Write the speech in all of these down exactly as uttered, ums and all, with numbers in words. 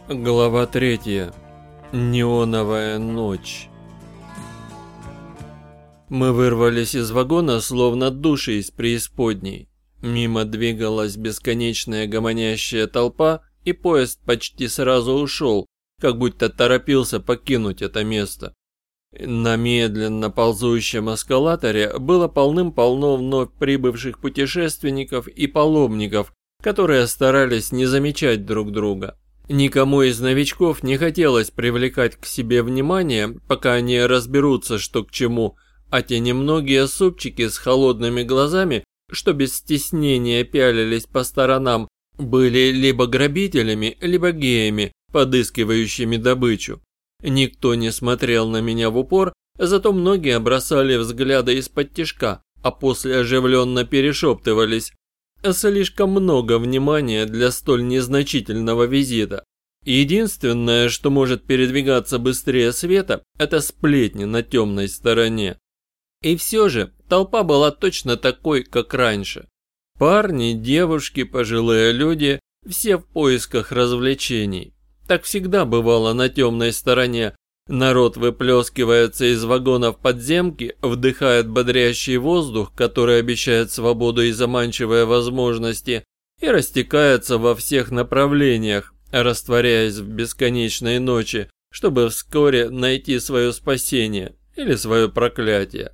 Глава третья. Неоновая ночь. Мы вырвались из вагона, словно души из преисподней. Мимо двигалась бесконечная гомонящая толпа, и поезд почти сразу ушел, как будто торопился покинуть это место. На медленно ползущем эскалаторе было полным-полно вновь прибывших путешественников и паломников, которые старались не замечать друг друга. Никому из новичков не хотелось привлекать к себе внимание, пока они разберутся, что к чему, а те немногие супчики с холодными глазами, что без стеснения пялились по сторонам, были либо грабителями, либо геями, подыскивающими добычу. Никто не смотрел на меня в упор, зато многие бросали взгляды из-под тишка, а после оживленно перешептывались. Слишком много внимания для столь незначительного визита. Единственное, что может передвигаться быстрее света, это сплетни на темной стороне. И все же толпа была точно такой, как раньше. Парни, девушки, пожилые люди, все в поисках развлечений. Так всегда бывало на темной стороне. Народ выплескивается из вагонов подземки, вдыхает бодрящий воздух, который обещает свободу и заманчивые возможности, и растекается во всех направлениях, растворяясь в бесконечной ночи, чтобы вскоре найти свое спасение или свое проклятие.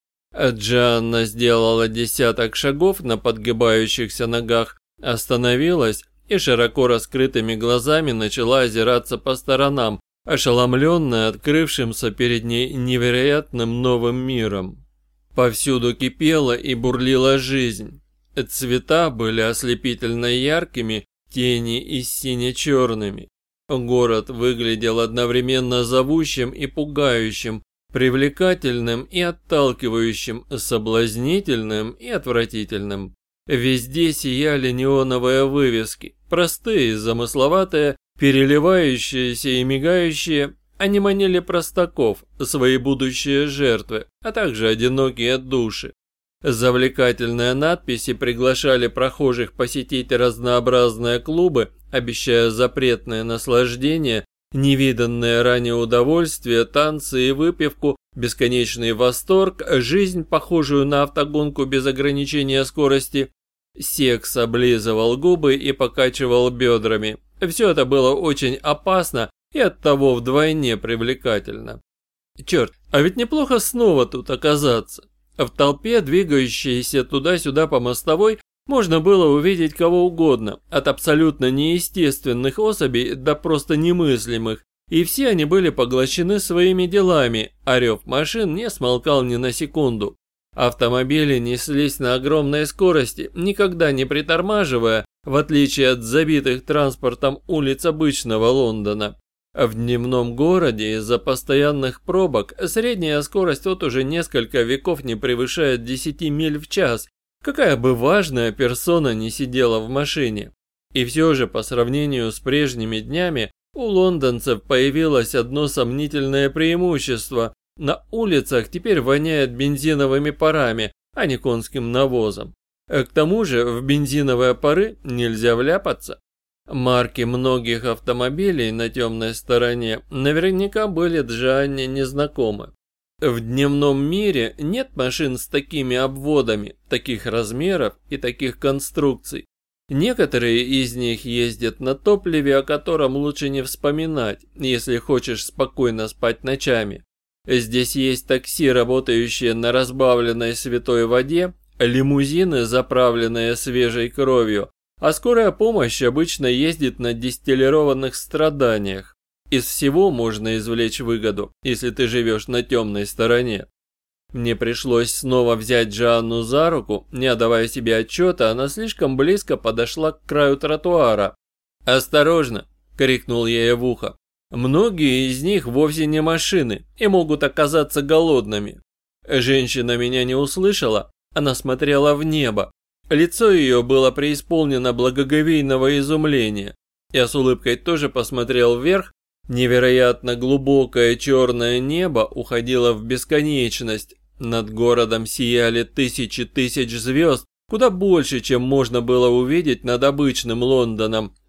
Джанна сделала десяток шагов на подгибающихся ногах, остановилась и широко раскрытыми глазами начала озираться по сторонам, ошеломленная открывшимся перед ней невероятным новым миром. Повсюду кипела и бурлила жизнь. Цвета были ослепительно яркими, тени и сине-черными. Город выглядел одновременно зовущим и пугающим, привлекательным и отталкивающим, соблазнительным и отвратительным. Везде сияли неоновые вывески, простые и замысловатые, переливающиеся и мигающие, они манили простаков, свои будущие жертвы, а также одинокие души. Завлекательные надписи приглашали прохожих посетить разнообразные клубы, обещая запретное наслаждение, невиданное ранее удовольствие, танцы и выпивку, бесконечный восторг, жизнь, похожую на автогонку без ограничения скорости. Секс облизывал губы и покачивал бедрами. Все это было очень опасно и оттого вдвойне привлекательно. Черт, а ведь неплохо снова тут оказаться. В толпе, двигающейся туда-сюда по мостовой, можно было увидеть кого угодно, от абсолютно неестественных особей до просто немыслимых, и все они были поглощены своими делами, а рев машин не смолкал ни на секунду. Автомобили неслись на огромной скорости, никогда не притормаживая, в отличие от забитых транспортом улиц обычного Лондона. В дневном городе из-за постоянных пробок средняя скорость вот уже несколько веков не превышает десяти миль в час, какая бы важная персона ни сидела в машине. И все же по сравнению с прежними днями у лондонцев появилось одно сомнительное преимущество. На улицах теперь воняет бензиновыми парами, а не конским навозом. К тому же в бензиновые пары нельзя вляпаться. Марки многих автомобилей на темной стороне наверняка были Джанне незнакомы. В дневном мире нет машин с такими обводами, таких размеров и таких конструкций. Некоторые из них ездят на топливе, о котором лучше не вспоминать, если хочешь спокойно спать ночами. Здесь есть такси, работающие на разбавленной святой воде, лимузины, заправленные свежей кровью, а скорая помощь обычно ездит на дистиллированных страданиях. Из всего можно извлечь выгоду, если ты живешь на темной стороне. Мне пришлось снова взять Джанну за руку, не отдавая себе отчета, она слишком близко подошла к краю тротуара. «Осторожно!» – крикнул я ей в ухо. «Многие из них вовсе не машины и могут оказаться голодными». Женщина меня не услышала, она смотрела в небо. Лицо ее было преисполнено благоговейного изумления. Я с улыбкой тоже посмотрел вверх. Невероятно глубокое черное небо уходило в бесконечность. Над городом сияли тысячи тысяч звезд, куда больше, чем можно было увидеть над обычным Лондоном.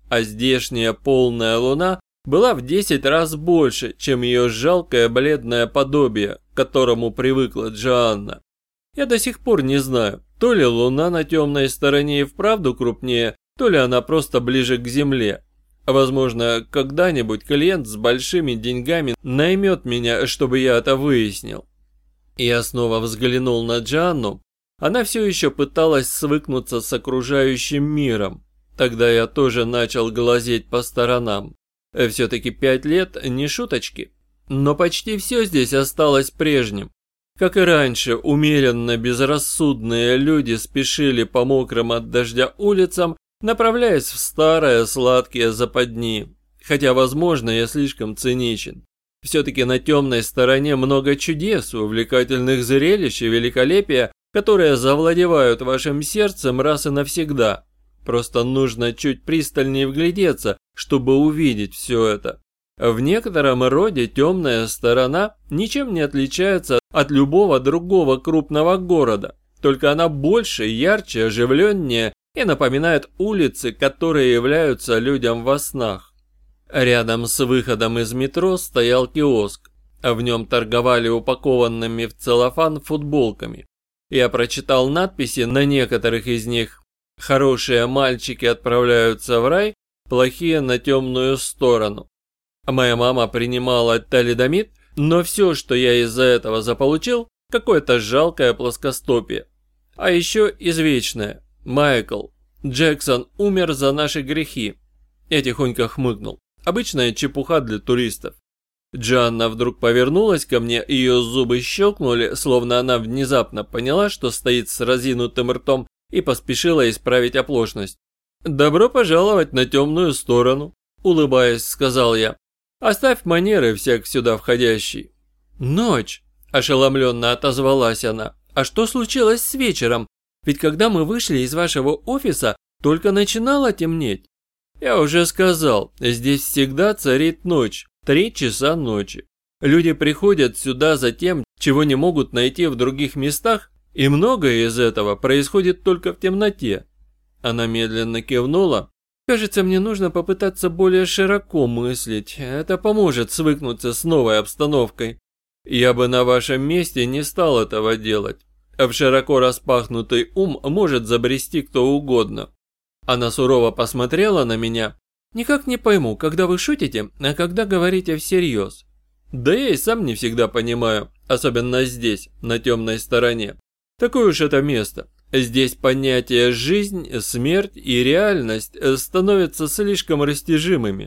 а здешняя полная луна была в десять раз больше, чем ее жалкое бледное подобие, к которому привыкла Джоанна. Я до сих пор не знаю, то ли луна на темной стороне и вправду крупнее, то ли она просто ближе к Земле. Возможно, когда-нибудь клиент с большими деньгами наймет меня, чтобы я это выяснил. Я снова взглянул на Джоанну. Она все еще пыталась свыкнуться с окружающим миром. Тогда я тоже начал глазеть по сторонам. Все-таки пять лет не шуточки. Но почти все здесь осталось прежним. Как и раньше, умеренно безрассудные люди спешили по мокрым от дождя улицам, направляясь в старые сладкие западни. Хотя, возможно, я слишком циничен. Все-таки на темной стороне много чудес, увлекательных зрелищ и великолепия, которые завладевают вашим сердцем раз и навсегда. Просто нужно чуть пристальнее вглядеться, чтобы увидеть все это. В некотором роде темная сторона ничем не отличается от любого другого крупного города, только она больше, ярче, оживленнее и напоминает улицы, которые являются людям во снах. Рядом с выходом из метро стоял киоск, а в нем торговали упакованными в целлофан футболками. Я прочитал надписи на некоторых из них: «Хорошие мальчики отправляются в рай, плохие на темную сторону». Моя мама принимала талидомид, но все, что я из-за этого заполучил, какое-то жалкое плоскостопие. А еще извечное: «Майкл, Джексон умер за наши грехи». Я тихонько хмыкнул. Обычная чепуха для туристов. Джоанна вдруг повернулась ко мне, ее зубы щелкнули, словно она внезапно поняла, что стоит с разинутым ртом, и поспешила исправить оплошность. «Добро пожаловать на темную сторону», — улыбаясь, сказал я. «Оставь манеры всяк сюда входящий». «Ночь», — ошеломленно отозвалась она. «А что случилось с вечером? Ведь когда мы вышли из вашего офиса, только начинало темнеть». «Я уже сказал, здесь всегда царит ночь, три часа ночи. Люди приходят сюда за тем, чего не могут найти в других местах, и многое из этого происходит только в темноте». Она медленно кивнула. «Кажется, мне нужно попытаться более широко мыслить. Это поможет свыкнуться с новой обстановкой. Я бы на вашем месте не стал этого делать. В широко распахнутый ум может забрести кто угодно». Она сурово посмотрела на меня. «Никак не пойму, когда вы шутите, а когда говорите всерьез». «Да я и сам не всегда понимаю, особенно здесь, на темной стороне. Такое уж это место. Здесь понятия «жизнь», «смерть» и «реальность» становятся слишком растяжимыми».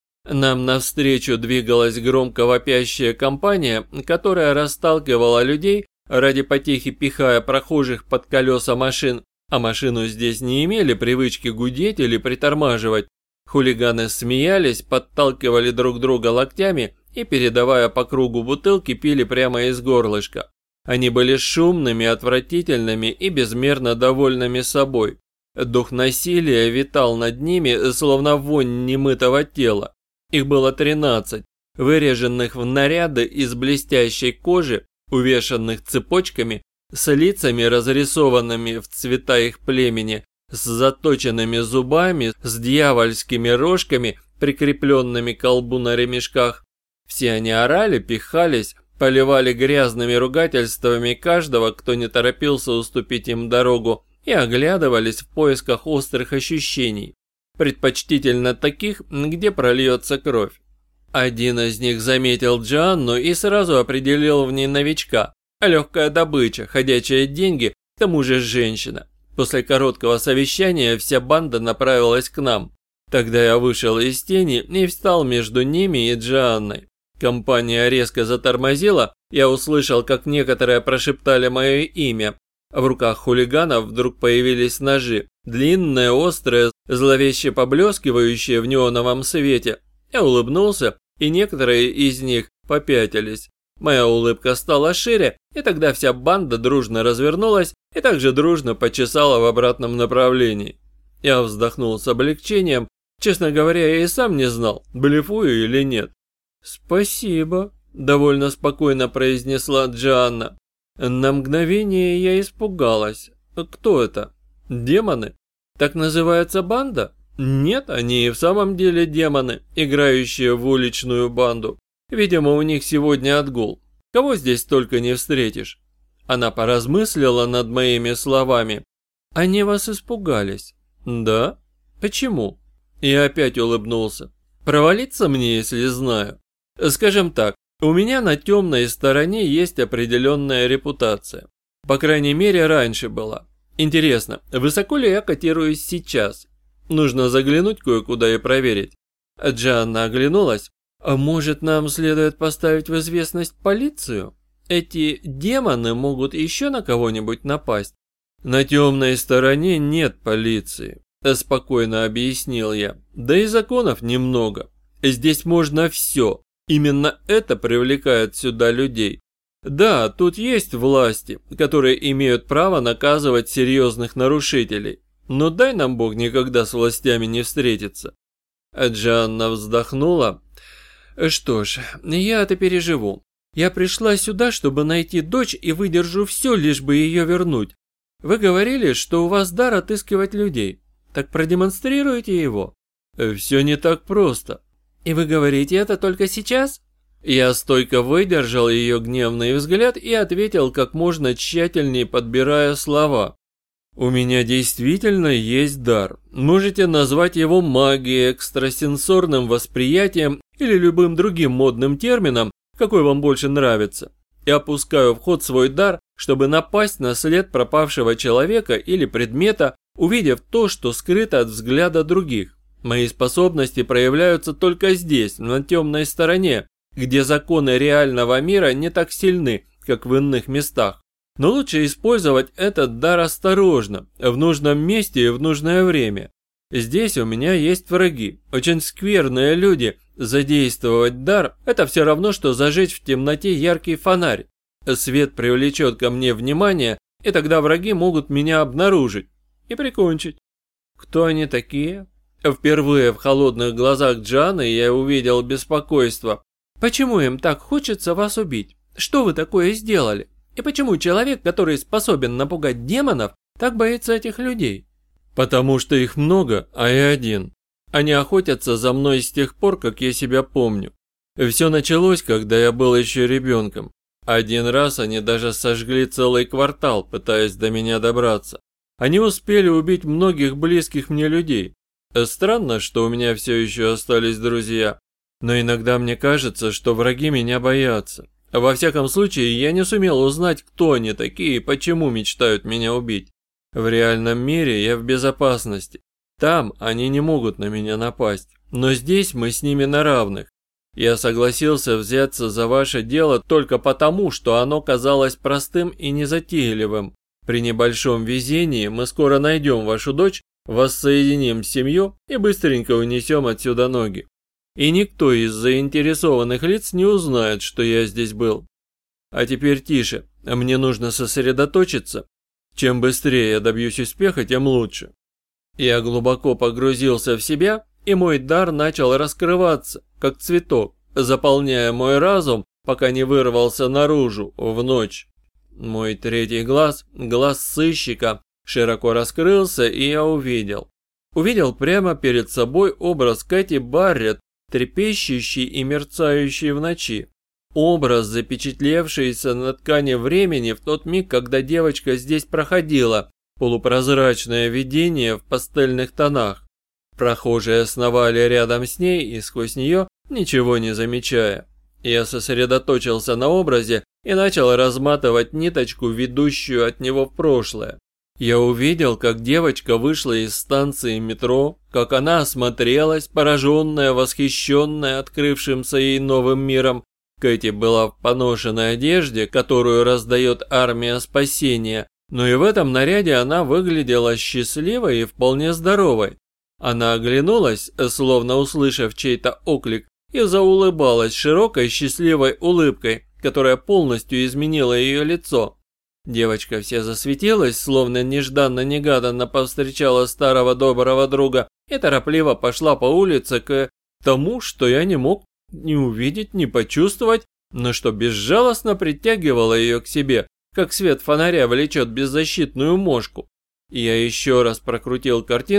Нам навстречу двигалась громко вопящая компания, которая расталкивала людей, ради потехи пихая прохожих под колеса машин, а машину здесь не имели привычки гудеть или притормаживать. Хулиганы смеялись, подталкивали друг друга локтями и, передавая по кругу бутылки, пили прямо из горлышка. Они были шумными, отвратительными и безмерно довольными собой. Дух насилия витал над ними, словно вонь немытого тела. Их было тринадцать, выреженных в наряды из блестящей кожи, увешанных цепочками, с лицами, разрисованными в цвета их племени, с заточенными зубами, с дьявольскими рожками, прикрепленными к колбу на ремешках. Все они орали, пихались, поливали грязными ругательствами каждого, кто не торопился уступить им дорогу, и оглядывались в поисках острых ощущений, предпочтительно таких, где прольется кровь. Один из них заметил Джоанну и сразу определил в ней новичка. Легкая добыча, ходячие деньги, к тому же женщина. После короткого совещания вся банда направилась к нам. Тогда я вышел из тени и встал между ними и Джоанной. Компания резко затормозила, я услышал, как некоторые прошептали мое имя. В руках хулиганов вдруг появились ножи, длинные, острые, зловеще поблескивающие в неоновом свете. Я улыбнулся, и некоторые из них попятились. Моя улыбка стала шире, и тогда вся банда дружно развернулась и также дружно почесала в обратном направлении. Я вздохнул с облегчением. Честно говоря, я и сам не знал, блефую или нет. «Спасибо», – довольно спокойно произнесла Джоанна. На мгновение я испугалась. Кто это? Демоны? Так называется банда? Нет, они и в самом деле демоны, играющие в уличную банду. Видимо, у них сегодня отгул. Кого здесь только не встретишь. Она поразмыслила над моими словами. Они вас испугались? Да? Почему? И опять улыбнулся. Провалиться мне, если знаю. Скажем так, у меня на темной стороне есть определенная репутация. По крайней мере, раньше была. Интересно, высоко ли я котируюсь сейчас? Нужно заглянуть кое-куда и проверить. Джанна оглянулась. А может, нам следует поставить в известность полицию? Эти демоны могут еще на кого-нибудь напасть. На темной стороне нет полиции, спокойно объяснил я. Да и законов немного. Здесь можно все. Именно это привлекает сюда людей. Да, тут есть власти, которые имеют право наказывать серьезных нарушителей. Но дай нам Бог никогда с властями не встретиться. Джанна вздохнула. Что ж, я это переживу. Я пришла сюда, чтобы найти дочь и выдержу все, лишь бы ее вернуть. Вы говорили, что у вас дар отыскивать людей. Так продемонстрируйте его. Все не так просто. И вы говорите это только сейчас? Я стойко выдержал ее гневный взгляд и ответил как можно тщательнее, подбирая слова. У меня действительно есть дар. Можете назвать его магией, экстрасенсорным восприятием или любым другим модным термином, какой вам больше нравится. Я опускаю в ход свой дар, чтобы напасть на след пропавшего человека или предмета, увидев то, что скрыто от взгляда других. Мои способности проявляются только здесь, на темной стороне, где законы реального мира не так сильны, как в иных местах. Но лучше использовать этот дар осторожно, в нужном месте и в нужное время. Здесь у меня есть враги, очень скверные люди. Задействовать дар – это все равно, что зажечь в темноте яркий фонарь. Свет привлечет ко мне внимание, и тогда враги могут меня обнаружить и прикончить. Кто они такие? Впервые в холодных глазах Джаны я увидел беспокойство. Почему им так хочется вас убить? Что вы такое сделали? И почему человек, который способен напугать демонов, так боится этих людей? Потому что их много, а я один. Они охотятся за мной с тех пор, как я себя помню. Все началось, когда я был еще ребенком. Один раз они даже сожгли целый квартал, пытаясь до меня добраться. Они успели убить многих близких мне людей. Странно, что у меня все еще остались друзья. Но иногда мне кажется, что враги меня боятся. Во всяком случае, я не сумел узнать, кто они такие и почему мечтают меня убить. В реальном мире я в безопасности. Там они не могут на меня напасть. Но здесь мы с ними на равных. Я согласился взяться за ваше дело только потому, что оно казалось простым и незатейливым. При небольшом везении мы скоро найдем вашу дочь, воссоединим семью и быстренько унесем отсюда ноги. И никто из заинтересованных лиц не узнает, что я здесь был. А теперь тише, мне нужно сосредоточиться. Чем быстрее я добьюсь успеха, тем лучше. Я глубоко погрузился в себя, и мой дар начал раскрываться, как цветок, заполняя мой разум, пока не вырвался наружу в ночь. Мой третий глаз, глаз сыщика, широко раскрылся, и я увидел. Увидел прямо перед собой образ Кэти Барретт, трепещущий и мерцающий в ночи. Образ, запечатлевшийся на ткани времени в тот миг, когда девочка здесь проходила, полупрозрачное видение в пастельных тонах. Прохожие сновали рядом с ней и сквозь нее, ничего не замечая. Я сосредоточился на образе и начал разматывать ниточку, ведущую от него в прошлое. Я увидел, как девочка вышла из станции метро, как она осмотрелась, пораженная, восхищенная открывшимся ей новым миром. Кэти была в поношенной одежде, которую раздает армия спасения, но и в этом наряде она выглядела счастливой и вполне здоровой. Она оглянулась, словно услышав чей-то оклик, и заулыбалась широкой счастливой улыбкой, которая полностью изменила ее лицо. Девочка вся засветилась, словно нежданно-негаданно повстречала старого доброго друга и торопливо пошла по улице к тому, что я не мог ни увидеть, ни почувствовать, но что безжалостно притягивало ее к себе, как свет фонаря влечет беззащитную мошку. Я еще раз прокрутил картинку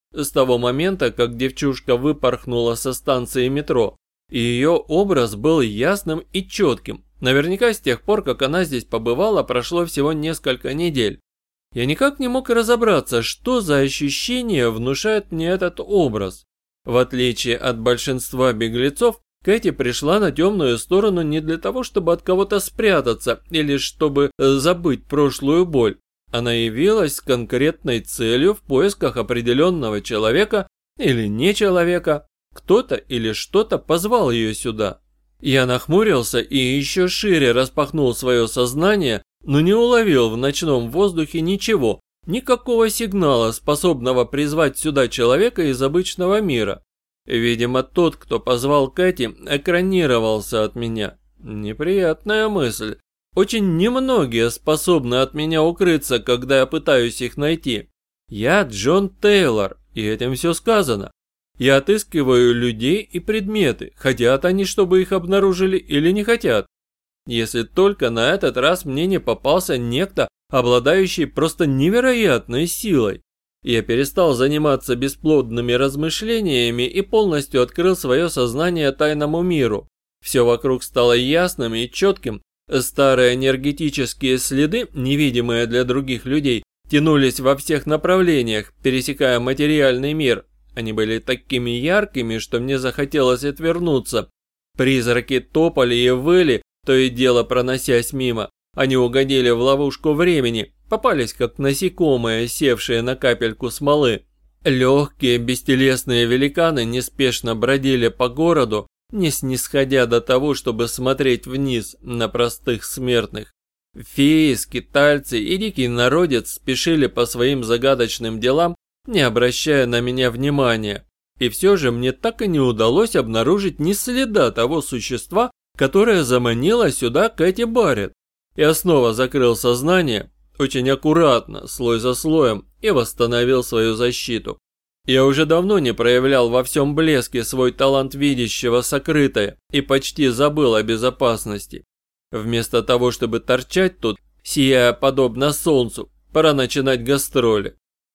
с того момента, как девчушка выпорхнула со станции метро. И ее образ был ясным и четким. Наверняка с тех пор, как она здесь побывала, прошло всего несколько недель. Я никак не мог разобраться, что за ощущение внушает мне этот образ. В отличие от большинства беглецов, Кэти пришла на темную сторону не для того, чтобы от кого-то спрятаться или чтобы забыть прошлую боль. Она явилась с конкретной целью в поисках определенного человека или не человека. Кто-то или что-то позвал ее сюда. Я нахмурился и еще шире распахнул свое сознание, но не уловил в ночном воздухе ничего, никакого сигнала, способного призвать сюда человека из обычного мира. Видимо, тот, кто позвал Кэти, экранировался от меня. Неприятная мысль. Очень немногие способны от меня укрыться, когда я пытаюсь их найти. Я Джон Тейлор, и этим все сказано. Я отыскиваю людей и предметы, хотят они, чтобы их обнаружили, или не хотят. Если только на этот раз мне не попался некто, обладающий просто невероятной силой. Я перестал заниматься бесплодными размышлениями и полностью открыл свое сознание тайному миру. Все вокруг стало ясным и четким. Старые энергетические следы, невидимые для других людей, тянулись во всех направлениях, пересекая материальный мир. Они были такими яркими, что мне захотелось отвернуться. Призраки топали и выли, то и дело проносясь мимо. Они угодили в ловушку времени, попались как насекомые, севшие на капельку смолы. Легкие бестелесные великаны неспешно бродили по городу, не снисходя до того, чтобы смотреть вниз на простых смертных. Феи, скитальцы и дикий народец спешили по своим загадочным делам, не обращая на меня внимания. И все же мне так и не удалось обнаружить ни следа того существа, которое заманило сюда Кэти Барретт. Я снова закрыл сознание, очень аккуратно, слой за слоем, и восстановил свою защиту. Я уже давно не проявлял во всем блеске свой талант видящего сокрытое и почти забыл о безопасности. Вместо того, чтобы торчать тут, сияя подобно солнцу, пора начинать гастроли.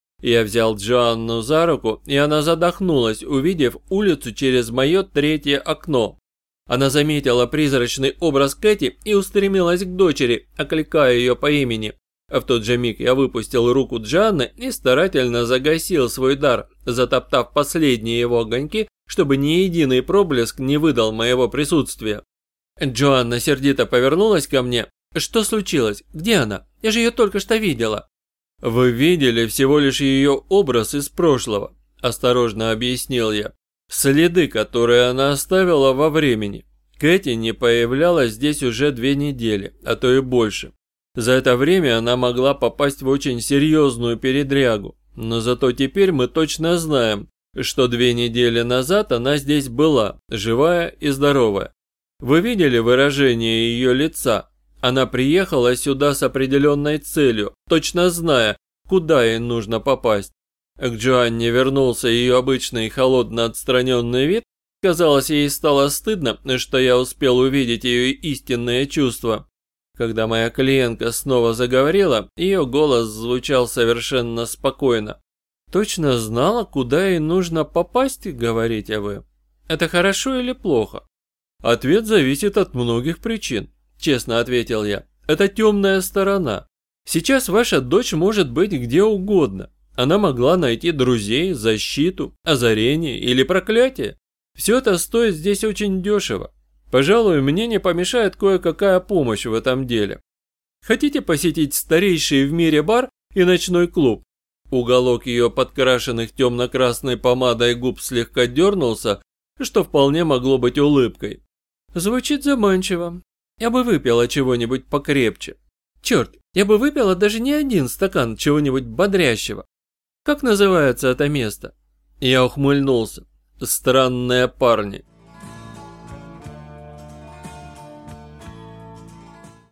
Я взял Джоанну за руку, и она задохнулась, увидев улицу через мое третье окно. Она заметила призрачный образ Кэти и устремилась к дочери, окликая ее по имени. А в тот же миг я выпустил руку Джоанны и старательно загасил свой дар, затоптав последние его огоньки, чтобы ни единый проблеск не выдал моего присутствия. Джоанна сердито повернулась ко мне. «Что случилось? Где она? Я же ее только что видела». «Вы видели всего лишь ее образ из прошлого», – осторожно объяснил я. «Следы, которые она оставила во времени. Кэти не появлялась здесь уже две недели, а то и больше. За это время она могла попасть в очень серьезную передрягу. Но зато теперь мы точно знаем, что две недели назад она здесь была, живая и здоровая. Вы видели выражение ее лица? Она приехала сюда с определенной целью, точно зная, куда ей нужно попасть. К Джоанне вернулся ее обычный холодно отстраненный вид. Казалось, ей стало стыдно, что я успел увидеть ее истинные чувства. Когда моя клиентка снова заговорила, ее голос звучал совершенно спокойно. «Точно знала, куда ей нужно попасть, говорите вы? Это хорошо или плохо?» «Ответ зависит от многих причин», – честно ответил я. «Это темная сторона. Сейчас ваша дочь может быть где угодно. Она могла найти друзей, защиту, озарение или проклятие. Все это стоит здесь очень дешево. Пожалуй, мне не помешает кое-какая помощь в этом деле. Хотите посетить старейший в мире бар и ночной клуб?» Уголок ее подкрашенных темно-красной помадой губ слегка дернулся, что вполне могло быть улыбкой. «Звучит заманчиво. Я бы выпила чего-нибудь покрепче. Черт, я бы выпила даже не один стакан чего-нибудь бодрящего. Как называется это место?» Я ухмыльнулся. «Странные парни».